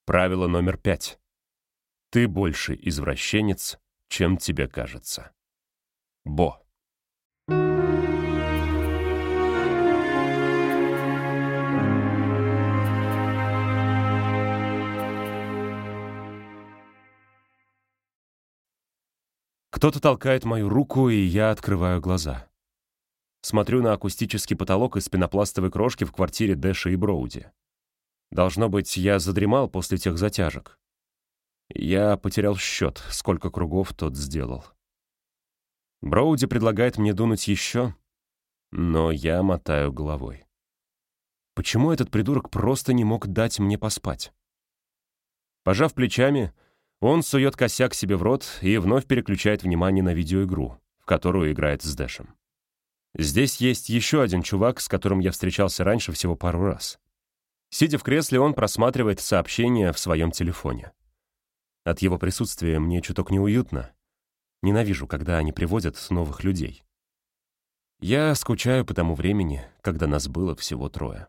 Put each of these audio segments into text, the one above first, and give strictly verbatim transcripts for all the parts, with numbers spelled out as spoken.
Правило номер пять. Ты больше извращенец, чем тебе кажется. Бо. Кто-то толкает мою руку, и я открываю глаза. Смотрю на акустический потолок из пенопластовой крошки в квартире Дэша и Броуди. Должно быть, я задремал после тех затяжек. Я потерял счет, сколько кругов тот сделал. Броуди предлагает мне дунуть еще, но я мотаю головой. Почему этот придурок просто не мог дать мне поспать? Пожав плечами, он сует косяк себе в рот и вновь переключает внимание на видеоигру, в которую играет с Дэшем. Здесь есть еще один чувак, с которым я встречался раньше всего пару раз. Сидя в кресле, он просматривает сообщения в своем телефоне. От его присутствия мне чуток неуютно. Ненавижу, когда они приводят новых людей. Я скучаю по тому времени, когда нас было всего трое.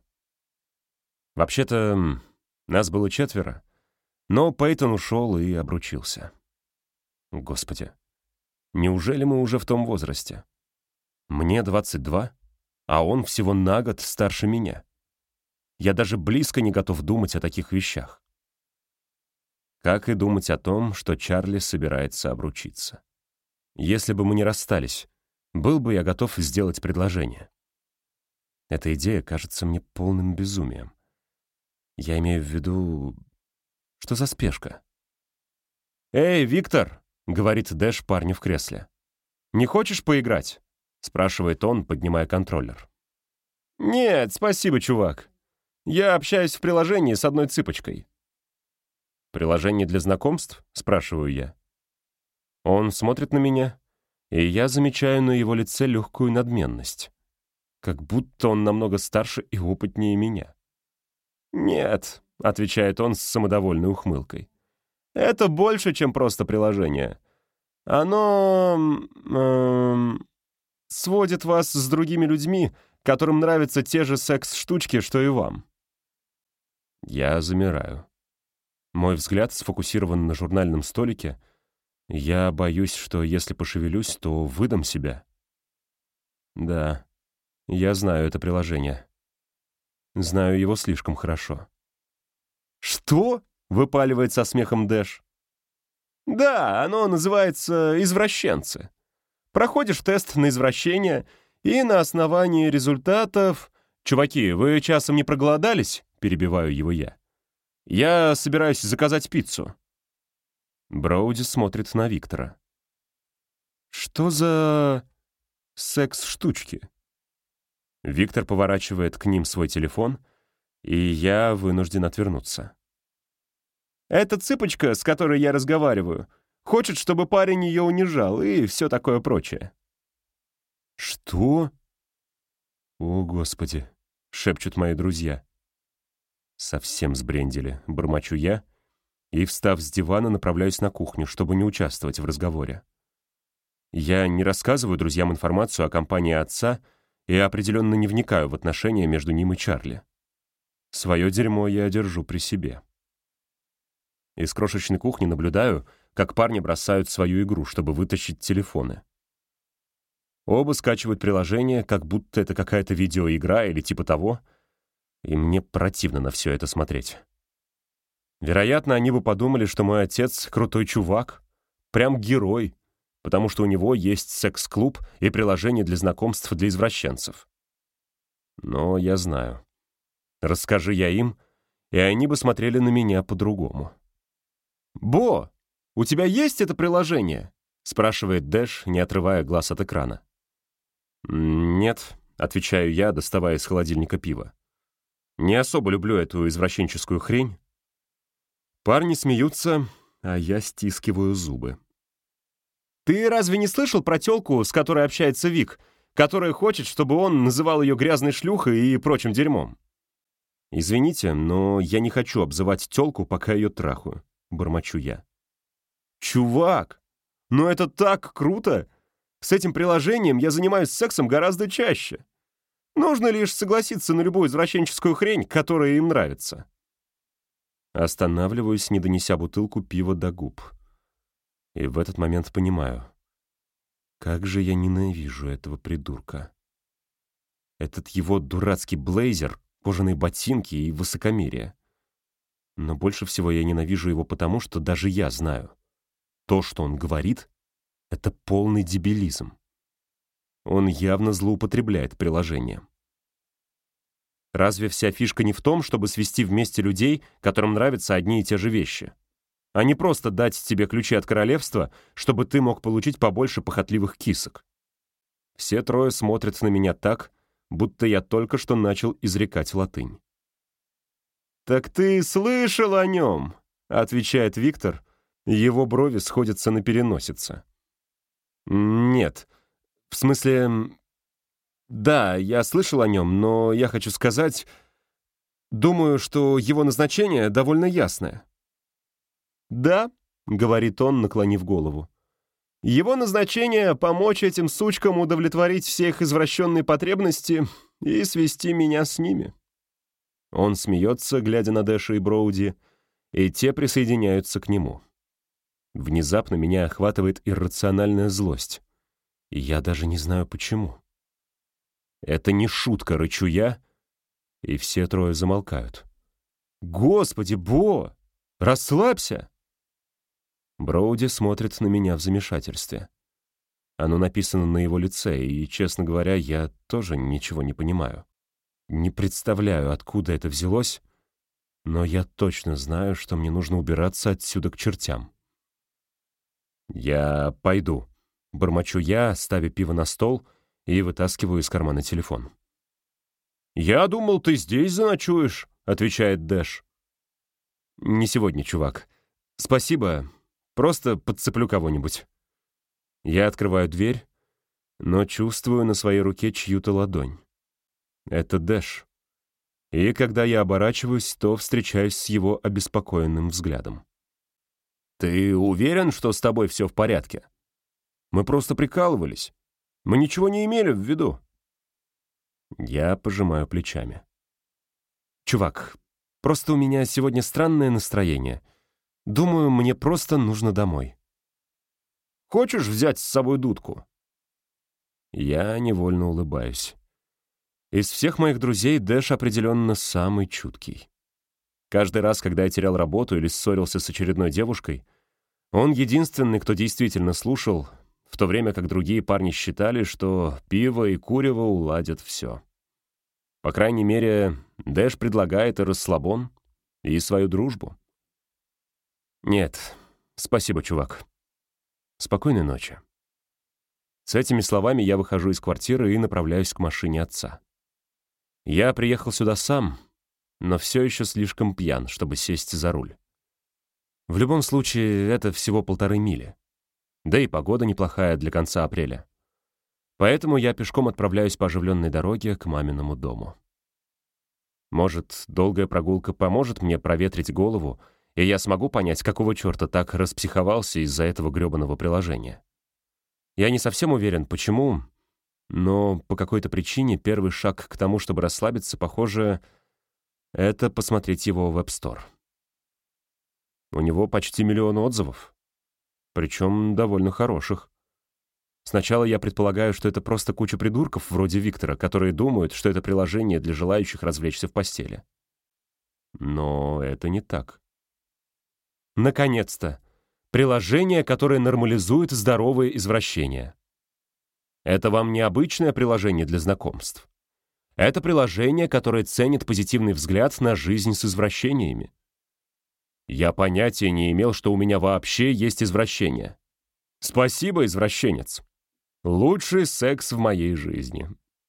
Вообще-то, нас было четверо, но Пейтон ушел и обручился. Господи, неужели мы уже в том возрасте? Мне двадцать два, а он всего на год старше меня. Я даже близко не готов думать о таких вещах. Как и думать о том, что Чарли собирается обручиться. Если бы мы не расстались, был бы я готов сделать предложение. Эта идея кажется мне полным безумием. Я имею в виду... Что за спешка? «Эй, Виктор!» — говорит Дэш парню в кресле. «Не хочешь поиграть?» — спрашивает он, поднимая контроллер. «Нет, спасибо, чувак. Я общаюсь в приложении с одной цыпочкой». «Приложение для знакомств?» — спрашиваю я. Он смотрит на меня, и я замечаю на его лице легкую надменность. Как будто он намного старше и опытнее меня. «Нет», — отвечает он с самодовольной ухмылкой. «Это больше, чем просто приложение. Оно... Эм, сводит вас с другими людьми, которым нравятся те же секс-штучки, что и вам». Я замираю. Мой взгляд сфокусирован на журнальном столике. Я боюсь, что если пошевелюсь, то выдам себя. Да, я знаю это приложение. Знаю его слишком хорошо. «Что?» — выпаливает со смехом Дэш. «Да, оно называется «Извращенцы». Проходишь тест на извращение, и на основании результатов... «Чуваки, вы часом не проголодались?» — перебиваю его я. «Я собираюсь заказать пиццу». Броуди смотрит на Виктора. «Что за... секс-штучки?» Виктор поворачивает к ним свой телефон, и я вынужден отвернуться. «Эта цыпочка, с которой я разговариваю, хочет, чтобы парень ее унижал и все такое прочее». «Что?» «О, Господи!» — шепчут мои друзья. Совсем сбрендели, бормочу я, и, встав с дивана, направляюсь на кухню, чтобы не участвовать в разговоре. Я не рассказываю друзьям информацию о компании отца и определенно не вникаю в отношения между ним и Чарли. Свое дерьмо я держу при себе. Из крошечной кухни наблюдаю, как парни бросают свою игру, чтобы вытащить телефоны. Оба скачивают приложение, как будто это какая-то видеоигра или типа того, и мне противно на все это смотреть. Вероятно, они бы подумали, что мой отец крутой чувак, прям герой, потому что у него есть секс-клуб и приложение для знакомств для извращенцев. Но я знаю. Расскажи я им, и они бы смотрели на меня по-другому. «Бо, у тебя есть это приложение?» — спрашивает Дэш, не отрывая глаз от экрана. «Нет», — отвечаю я, доставая из холодильника пиво. «Не особо люблю эту извращенческую хрень». Парни смеются, а я стискиваю зубы. «Ты разве не слышал про тёлку, с которой общается Вик, которая хочет, чтобы он называл ее грязной шлюхой и прочим дерьмом?» «Извините, но я не хочу обзывать тёлку, пока ее трахаю», — бормочу я. «Чувак, ну это так круто! С этим приложением я занимаюсь сексом гораздо чаще. Нужно лишь согласиться на любую извращенческую хрень, которая им нравится». Останавливаюсь, не донеся бутылку пива до губ. И в этот момент понимаю, как же я ненавижу этого придурка. Этот его дурацкий блейзер, кожаные ботинки и высокомерие. Но больше всего я ненавижу его потому, что даже я знаю. То, что он говорит, — это полный дебилизм. Он явно злоупотребляет приложением. Разве вся фишка не в том, чтобы свести вместе людей, которым нравятся одни и те же вещи, а не просто дать тебе ключи от королевства, чтобы ты мог получить побольше похотливых кисок? Все трое смотрят на меня так, будто я только что начал изрекать латынь. «Так ты слышал о нем?» — отвечает Виктор, и его брови сходятся на переносице. «Нет, в смысле... Да, я слышал о нем, но я хочу сказать... Думаю, что его назначение довольно ясное». «Да», — говорит он, наклонив голову. «Его назначение — помочь этим сучкам удовлетворить все их извращенные потребности и свести меня с ними». Он смеется, глядя на Дэша и Броуди, и те присоединяются к нему. Внезапно меня охватывает иррациональная злость, и я даже не знаю почему. Это не шутка, рычу я, и все трое замолкают. «Господи, Бо! Расслабься!» Броуди смотрит на меня в замешательстве. Оно написано на его лице, и, честно говоря, я тоже ничего не понимаю. Не представляю, откуда это взялось, но я точно знаю, что мне нужно убираться отсюда к чертям. «Я пойду», — бормочу я, ставя пиво на стол и вытаскиваю из кармана телефон. «Я думал, ты здесь заночуешь», — отвечает Дэш. «Не сегодня, чувак. Спасибо. Просто подцеплю кого-нибудь». Я открываю дверь, но чувствую на своей руке чью-то ладонь. Это Дэш. И когда я оборачиваюсь, то встречаюсь с его обеспокоенным взглядом. «Ты уверен, что с тобой все в порядке? Мы просто прикалывались. Мы ничего не имели в виду». Я пожимаю плечами. «Чувак, просто у меня сегодня странное настроение. Думаю, мне просто нужно домой». «Хочешь взять с собой дудку?» Я невольно улыбаюсь. Из всех моих друзей Дэш определенно самый чуткий. Каждый раз, когда я терял работу или ссорился с очередной девушкой, он единственный, кто действительно слушал, в то время как другие парни считали, что пиво и курево уладят все. По крайней мере, Дэш предлагает и расслабон, и свою дружбу. «Нет, спасибо, чувак. Спокойной ночи». С этими словами я выхожу из квартиры и направляюсь к машине отца. Я приехал сюда сам, но все еще слишком пьян, чтобы сесть за руль. В любом случае, это всего полторы мили. Да и погода неплохая для конца апреля. Поэтому я пешком отправляюсь по оживленной дороге к маминому дому. Может, долгая прогулка поможет мне проветрить голову, и я смогу понять, какого черта так распсиховался из-за этого гребаного приложения. Я не совсем уверен, почему, но по какой-то причине первый шаг к тому, чтобы расслабиться, похоже, это посмотреть его в App Store. У него почти миллион отзывов, причем довольно хороших. Сначала я предполагаю, что это просто куча придурков вроде Виктора, которые думают, что это приложение для желающих развлечься в постели. Но это не так. Наконец-то! Приложение, которое нормализует здоровые извращения. Это вам не обычное приложение для знакомств. Это приложение, которое ценит позитивный взгляд на жизнь с извращениями. Я понятия не имел, что у меня вообще есть извращения. Спасибо, извращенец. Лучший секс в моей жизни.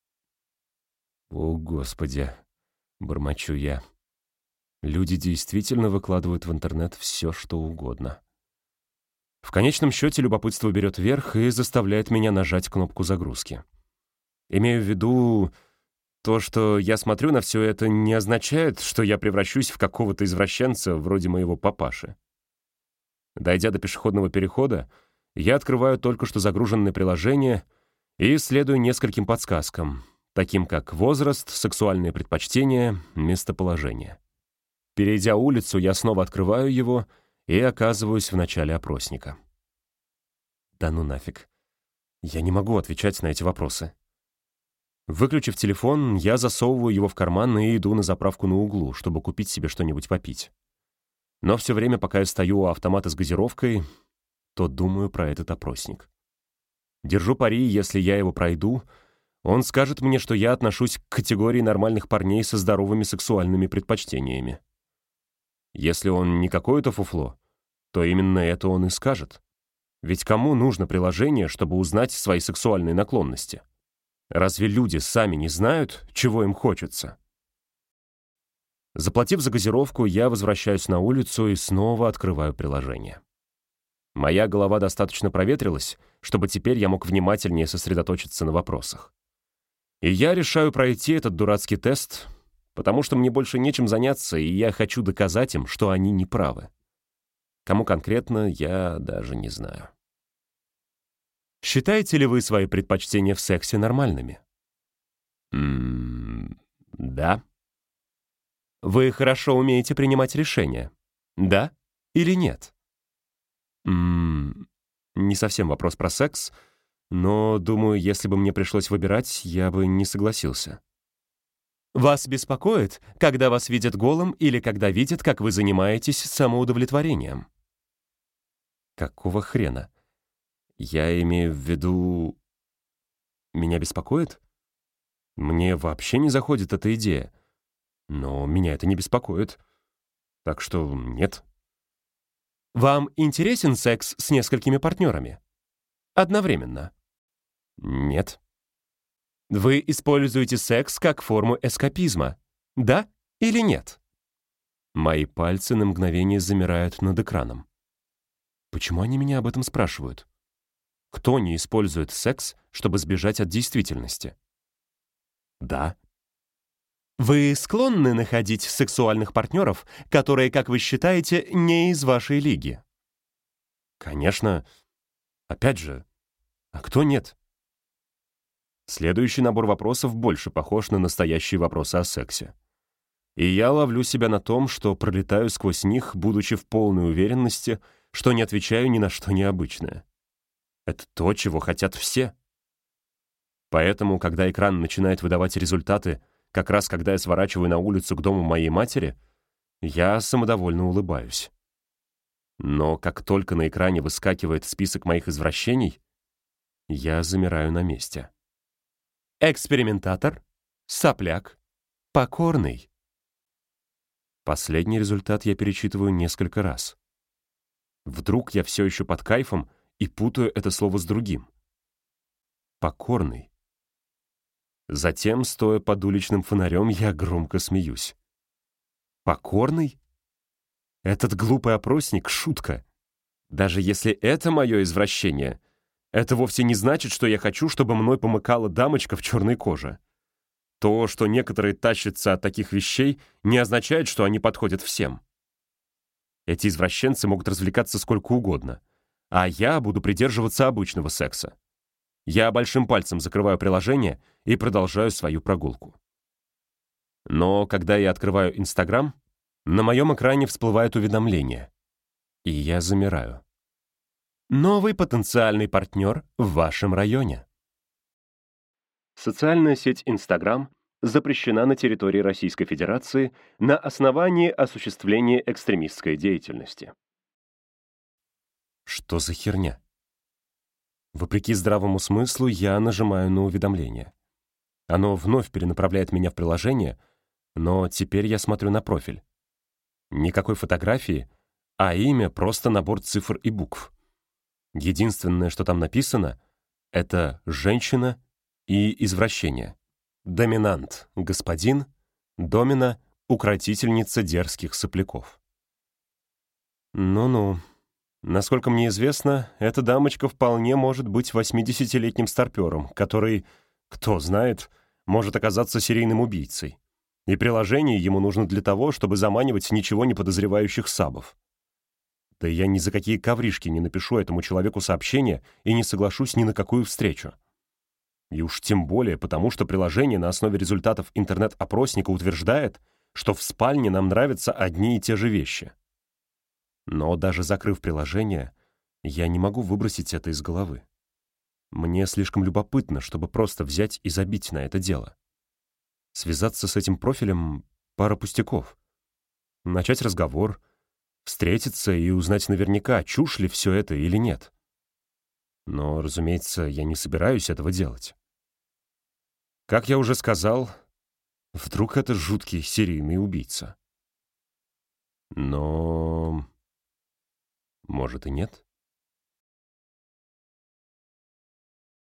О, Господи, бормочу я. Люди действительно выкладывают в интернет все, что угодно. В конечном счете любопытство берет верх и заставляет меня нажать кнопку загрузки. Имею в виду, то, что я смотрю на все это, не означает, что я превращусь в какого-то извращенца вроде моего папаши. Дойдя до пешеходного перехода, я открываю только что загруженное приложение и следую нескольким подсказкам, таким как возраст, сексуальные предпочтения, местоположение. Перейдя улицу, я снова открываю его и оказываюсь в начале опросника. Да ну нафиг. Я не могу отвечать на эти вопросы. Выключив телефон, я засовываю его в карман и иду на заправку на углу, чтобы купить себе что-нибудь попить. Но все время, пока я стою у автомата с газировкой, то думаю про этот опросник. Держу пари, если я его пройду, он скажет мне, что я отношусь к категории нормальных парней со здоровыми сексуальными предпочтениями. Если он не какое-то фуфло, то именно это он и скажет. Ведь кому нужно приложение, чтобы узнать свои сексуальные наклонности? Разве люди сами не знают, чего им хочется? Заплатив за газировку, я возвращаюсь на улицу и снова открываю приложение. Моя голова достаточно проветрилась, чтобы теперь я мог внимательнее сосредоточиться на вопросах. И я решаю пройти этот дурацкий тест, потому что мне больше нечем заняться, и я хочу доказать им, что они не правы. Кому конкретно, я даже не знаю. Считаете ли вы свои предпочтения в сексе нормальными? М-м, да. Вы хорошо умеете принимать решения? Да или нет? М-м, не совсем вопрос про секс, но, думаю, если бы мне пришлось выбирать, я бы не согласился. Вас беспокоит, когда вас видят голым или когда видят, как вы занимаетесь самоудовлетворением? Какого хрена? Я имею в виду... Меня беспокоит? Мне вообще не заходит эта идея. Но меня это не беспокоит. Так что нет. Вам интересен секс с несколькими партнерами? Одновременно? Нет. Вы используете секс как форму эскапизма? Да или нет? Мои пальцы на мгновение замирают над экраном. Почему они меня об этом спрашивают? Кто не использует секс, чтобы сбежать от действительности? Да. Вы склонны находить сексуальных партнеров, которые, как вы считаете, не из вашей лиги? Конечно. Опять же, а кто нет? Следующий набор вопросов больше похож на настоящие вопросы о сексе. И я ловлю себя на том, что пролетаю сквозь них, будучи в полной уверенности, что не отвечаю ни на что необычное. Это то, чего хотят все. Поэтому, когда экран начинает выдавать результаты, как раз когда я сворачиваю на улицу к дому моей матери, я самодовольно улыбаюсь. Но как только на экране выскакивает список моих извращений, я замираю на месте. Экспериментатор, сопляк, покорный. Последний результат я перечитываю несколько раз. Вдруг я все еще под кайфом и путаю это слово с другим. Покорный. Затем, стоя под уличным фонарем, я громко смеюсь. Покорный? Этот глупый опросник — шутка. Даже если это мое извращение, это вовсе не значит, что я хочу, чтобы мной помыкала дамочка в черной коже. То, что некоторые тащатся от таких вещей, не означает, что они подходят всем. Эти извращенцы могут развлекаться сколько угодно, а я буду придерживаться обычного секса. Я большим пальцем закрываю приложение и продолжаю свою прогулку. Но когда я открываю Инстаграм, на моем экране всплывает уведомление, и я замираю. Новый потенциальный партнер в вашем районе. Социальная сеть Инстаграм запрещена на территории Российской Федерации на основании осуществления экстремистской деятельности. Что за херня? Вопреки здравому смыслу, я нажимаю на уведомление. Оно вновь перенаправляет меня в приложение, но теперь я смотрю на профиль. Никакой фотографии, а имя — просто набор цифр и букв. Единственное, что там написано, — это «женщина» и «извращение». Доминант — господин, домина — укротительница дерзких сопляков. Ну-ну. Насколько мне известно, эта дамочка вполне может быть восьмидесятилетним старпёром, который, кто знает, может оказаться серийным убийцей. И приложение ему нужно для того, чтобы заманивать ничего не подозревающих сабов. Да я ни за какие ковришки не напишу этому человеку сообщение и не соглашусь ни на какую встречу. И уж тем более потому, что приложение на основе результатов интернет-опросника утверждает, что в спальне нам нравятся одни и те же вещи. Но даже закрыв приложение, я не могу выбросить это из головы. Мне слишком любопытно, чтобы просто взять и забить на это дело. Связаться с этим профилем — пара пустяков. Начать разговор, встретиться и узнать наверняка, чушь ли все это или нет. Но, разумеется, я не собираюсь этого делать. Как я уже сказал, вдруг это жуткий серийный убийца. Но... может и нет.